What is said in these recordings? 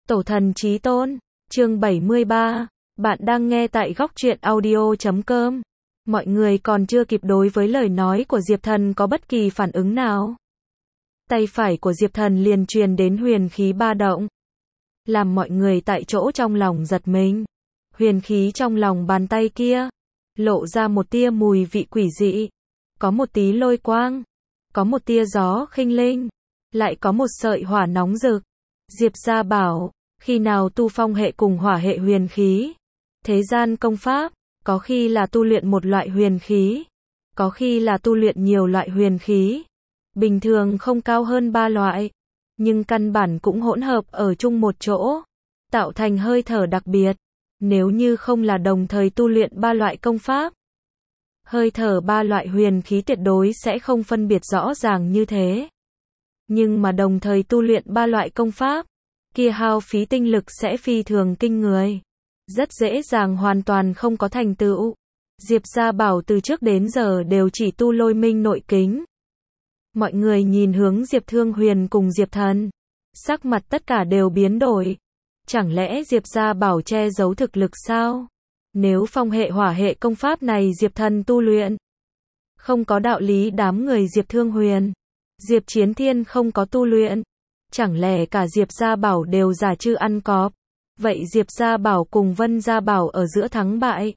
Tổ thần chí tôn, chương 73, bạn đang nghe tại góc truyện audio.com. Mọi người còn chưa kịp đối với lời nói của Diệp Thần có bất kỳ phản ứng nào. Tay phải của Diệp Thần liền truyền đến huyền khí ba động, làm mọi người tại chỗ trong lòng giật mình. Huyền khí trong lòng bàn tay kia, lộ ra một tia mùi vị quỷ dị, có một tí lôi quang, có một tia gió khinh linh, lại có một sợi hỏa nóng rực. Diệp gia bảo, khi nào tu phong hệ cùng hỏa hệ huyền khí, thế gian công pháp, có khi là tu luyện một loại huyền khí, có khi là tu luyện nhiều loại huyền khí. Bình thường không cao hơn 3 loại, nhưng căn bản cũng hỗn hợp ở chung một chỗ, tạo thành hơi thở đặc biệt. Nếu như không là đồng thời tu luyện 3 loại công pháp, hơi thở 3 loại huyền khí tuyệt đối sẽ không phân biệt rõ ràng như thế. Nhưng mà đồng thời tu luyện 3 loại công pháp, kia hao phí tinh lực sẽ phi thường kinh người, rất dễ dàng hoàn toàn không có thành tựu. Diệp gia bảo từ trước đến giờ đều chỉ tu lôi minh nội kính. Mọi người nhìn hướng Diệp Thương Huyền cùng Diệp Thần, sắc mặt tất cả đều biến đổi. Chẳng lẽ Diệp gia bảo che giấu thực lực sao? Nếu phong hệ hỏa hệ công pháp này Diệp Thần tu luyện, không có đạo lý đám người Diệp Thương Huyền, Diệp Chiến Thiên không có tu luyện. Chẳng lẽ cả Diệp gia bảo đều giả chư ăn cọp? Vậy Diệp gia bảo cùng Vân gia bảo ở giữa thắng bại,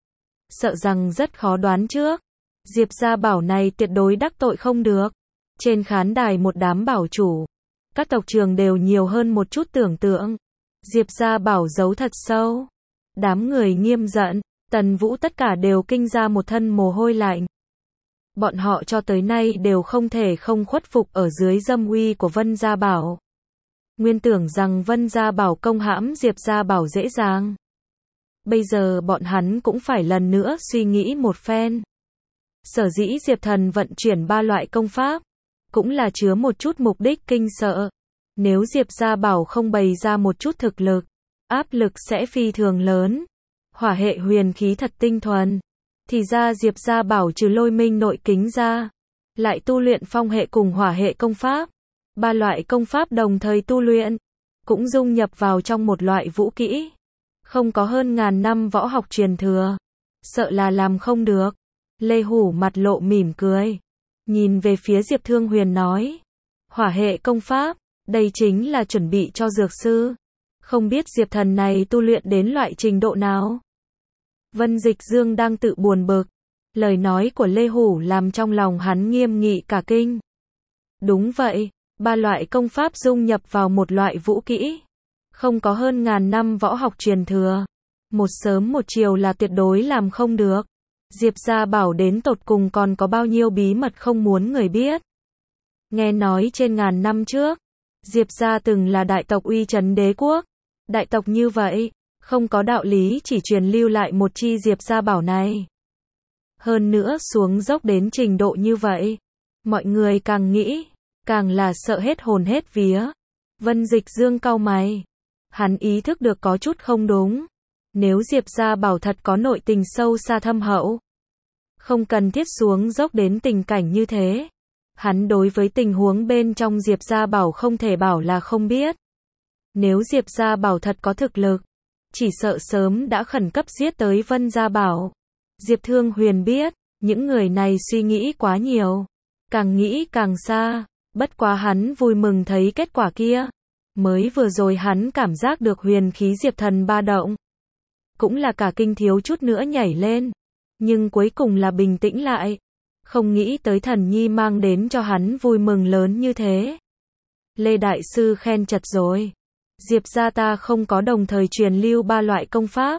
sợ rằng rất khó đoán trước. Diệp gia bảo này tuyệt đối đắc tội không được. Trên khán đài một đám bảo chủ, các tộc trường đều nhiều hơn một chút tưởng tượng. Diệp gia bảo giấu thật sâu. Đám người nghiêm giận, Tần Vũ tất cả đều kinh ra một thân mồ hôi lạnh. Bọn họ cho tới nay đều không thể không khuất phục ở dưới dâm uy của Vân gia bảo. Nguyên tưởng rằng Vân gia bảo công hãm Diệp gia bảo dễ dàng. Bây giờ bọn hắn cũng phải lần nữa suy nghĩ một phen. Sở dĩ Diệp Thần vận chuyển 3 loại công pháp, cũng là chứa một chút mục đích kinh sợ. Nếu Diệp gia bảo không bày ra một chút thực lực, áp lực sẽ phi thường lớn. Hỏa hệ huyền khí thật tinh thuần, thì ra Diệp gia bảo trừ lôi minh nội kính ra, lại tu luyện phong hệ cùng hỏa hệ công pháp. 3 loại công pháp đồng thời tu luyện, cũng dung nhập vào trong một loại vũ kỹ. Không có hơn ngàn năm võ học truyền thừa, sợ là làm không được. Lê Hủ mặt lộ mỉm cười, nhìn về phía Diệp Thương Huyền nói, hỏa hệ công pháp, đây chính là chuẩn bị cho dược sư. Không biết Diệp Thần này tu luyện đến loại trình độ nào. Vân Dịch Dương đang tự buồn bực, lời nói của Lê Hủ làm trong lòng hắn nghiêm nghị cả kinh. Đúng vậy, 3 loại công pháp dung nhập vào một loại vũ kỹ, không có hơn ngàn năm võ học truyền thừa, một sớm một chiều là tuyệt đối làm không được. Diệp gia bảo đến tột cùng còn có bao nhiêu bí mật không muốn người biết. Nghe nói trên ngàn năm trước, Diệp gia từng là đại tộc uy chấn đế quốc. Đại tộc như vậy, không có đạo lý chỉ truyền lưu lại một chi Diệp gia bảo này. Hơn nữa xuống dốc đến trình độ như vậy, mọi người càng nghĩ, càng là sợ hết hồn hết vía. Vân Dịch Dương cau mày, hắn ý thức được có chút không đúng. Nếu Diệp gia bảo thật có nội tình sâu xa thâm hậu, không cần thiết xuống dốc đến tình cảnh như thế. Hắn đối với tình huống bên trong Diệp gia bảo không thể bảo là không biết. Nếu Diệp gia bảo thật có thực lực, chỉ sợ sớm đã khẩn cấp giết tới Vân gia bảo. Diệp Thương Huyền biết, những người này suy nghĩ quá nhiều, càng nghĩ càng xa. Bất quá hắn vui mừng thấy kết quả kia. Mới vừa rồi hắn cảm giác được huyền khí Diệp Thần ba động, cũng là cả kinh thiếu chút nữa nhảy lên, nhưng cuối cùng là bình tĩnh lại. Không nghĩ tới Thần Nhi mang đến cho hắn vui mừng lớn như thế. Lê Đại Sư khen chật rồi. Diệp gia ta không có đồng thời truyền lưu 3 loại công pháp.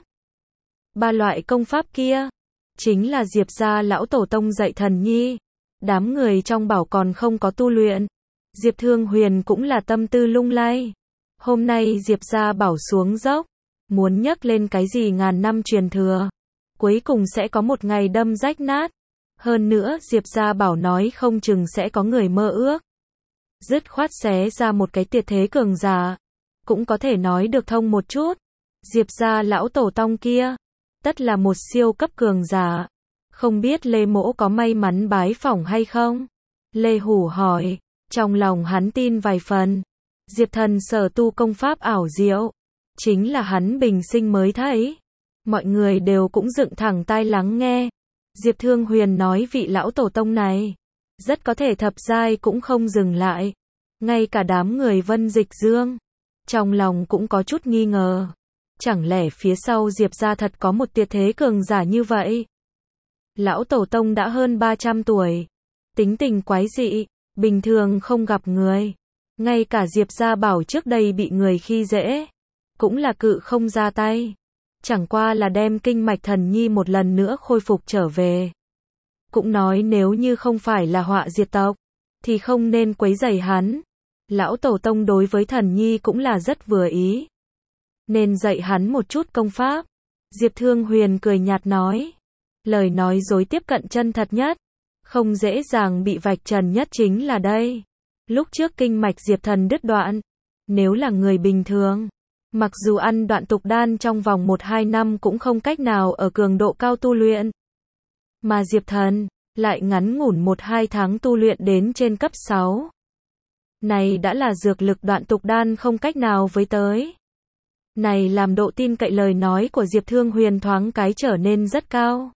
3 loại công pháp kia, chính là Diệp gia lão tổ tông dạy Thần Nhi. Đám người trong bảo còn không có tu luyện. Diệp Thương Huyền cũng là tâm tư lung lay. Hôm nay Diệp gia bảo xuống dốc, muốn nhắc lên cái gì ngàn năm truyền thừa, cuối cùng sẽ có một ngày đâm rách nát. Hơn nữa Diệp gia bảo nói không chừng sẽ có người mơ ước, dứt khoát xé ra một cái tuyệt thế cường giả, cũng có thể nói được thông một chút. Diệp gia lão tổ tông kia, tất là một siêu cấp cường giả. Không biết Lê Mỗ có may mắn bái phỏng hay không? Lê Hủ hỏi, trong lòng hắn tin vài phần. Diệp Thần sở tu công pháp ảo diệu, chính là hắn bình sinh mới thấy. Mọi người đều cũng dựng thẳng tai lắng nghe. Diệp Thương Huyền nói vị lão tổ tông này, rất có thể thập giai cũng không dừng lại. Ngay cả đám người Vân Dịch Dương, trong lòng cũng có chút nghi ngờ. Chẳng lẽ phía sau Diệp gia thật có một tuyệt thế cường giả như vậy? Lão tổ tông đã hơn 300 tuổi, tính tình quái dị, bình thường không gặp người. Ngay cả Diệp gia bảo trước đây bị người khi dễ, cũng là cự không ra tay. Chẳng qua là đem kinh mạch thần nhi một lần nữa khôi phục trở về. Cũng nói nếu như không phải là họa diệt tộc, thì không nên quấy rầy hắn. Lão tổ tông đối với thần nhi cũng là rất vừa ý, nên dạy hắn một chút công pháp. Diệp Thương Huyền cười nhạt nói. Lời nói dối tiếp cận chân thật nhất, không dễ dàng bị vạch trần nhất chính là đây. Lúc trước kinh mạch Diệp Thần đứt đoạn, nếu là người bình thường, mặc dù ăn đoạn tục đan trong vòng 1-2 năm cũng không cách nào ở cường độ cao tu luyện. Mà Diệp Thần, lại ngắn ngủn 1-2 tháng tu luyện đến trên cấp 6. Này đã là dược lực đoạn tục đan không cách nào với tới. Này làm độ tin cậy lời nói của Diệp Thương Huyền thoáng cái trở nên rất cao.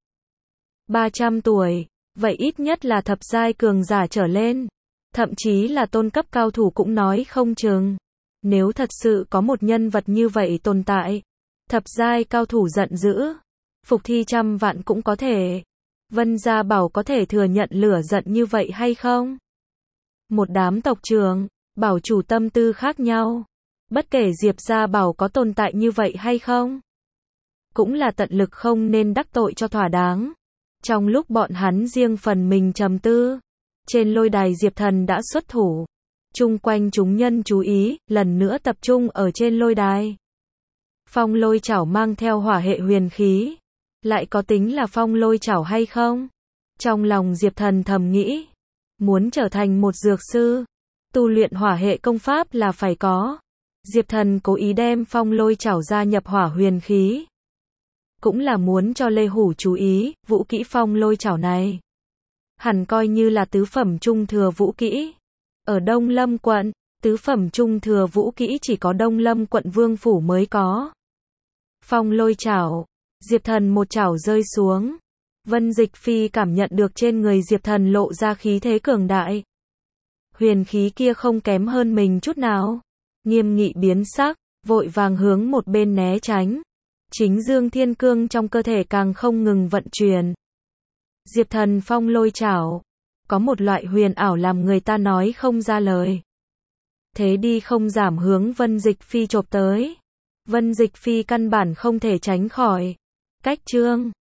300 tuổi, vậy ít nhất là thập giai cường giả trở lên. Thậm chí là tôn cấp cao thủ cũng nói không chừng. Nếu thật sự có một nhân vật như vậy tồn tại, thập giai cao thủ giận dữ, phục thi trăm vạn cũng có thể. Vân Gia Bảo có thể thừa nhận lửa giận như vậy hay không? Một đám tộc trưởng, bảo chủ tâm tư khác nhau. Bất kể Diệp Gia Bảo có tồn tại như vậy hay không, cũng là tận lực không nên đắc tội cho thỏa đáng. Trong lúc bọn hắn riêng phần mình trầm tư, trên lôi đài Diệp Thần đã xuất thủ. Chung quanh chúng nhân chú ý, lần nữa tập trung ở trên lôi đài. Phong lôi chảo mang theo hỏa hệ huyền khí. Lại có tính là phong lôi chảo hay không? Trong lòng Diệp Thần thầm nghĩ, muốn trở thành một dược sư, tu luyện hỏa hệ công pháp là phải có. Diệp Thần cố ý đem phong lôi chảo gia nhập hỏa huyền khí. Cũng là muốn cho Lê Hủ chú ý, vũ kỹ phong lôi chảo này hẳn coi như là tứ phẩm trung thừa vũ kỹ. Ở Đông Lâm quận, tứ phẩm trung thừa vũ kỹ chỉ có Đông Lâm quận Vương phủ mới có. Phong lôi chảo, Diệp Thần một chảo rơi xuống. Vân Dịch Phi cảm nhận được trên người Diệp Thần lộ ra khí thế cường đại. Huyền khí kia không kém hơn mình chút nào. Nghiêm nghị biến sắc, vội vàng hướng một bên né tránh. Chính Dương Thiên Cương trong cơ thể càng không ngừng vận chuyển. Diệp Thần phong lôi chảo, có một loại huyền ảo làm người ta nói không ra lời. Thế đi không giảm hướng Vân Dịch Phi chộp tới. Vân Dịch Phi căn bản không thể tránh khỏi. Cách chương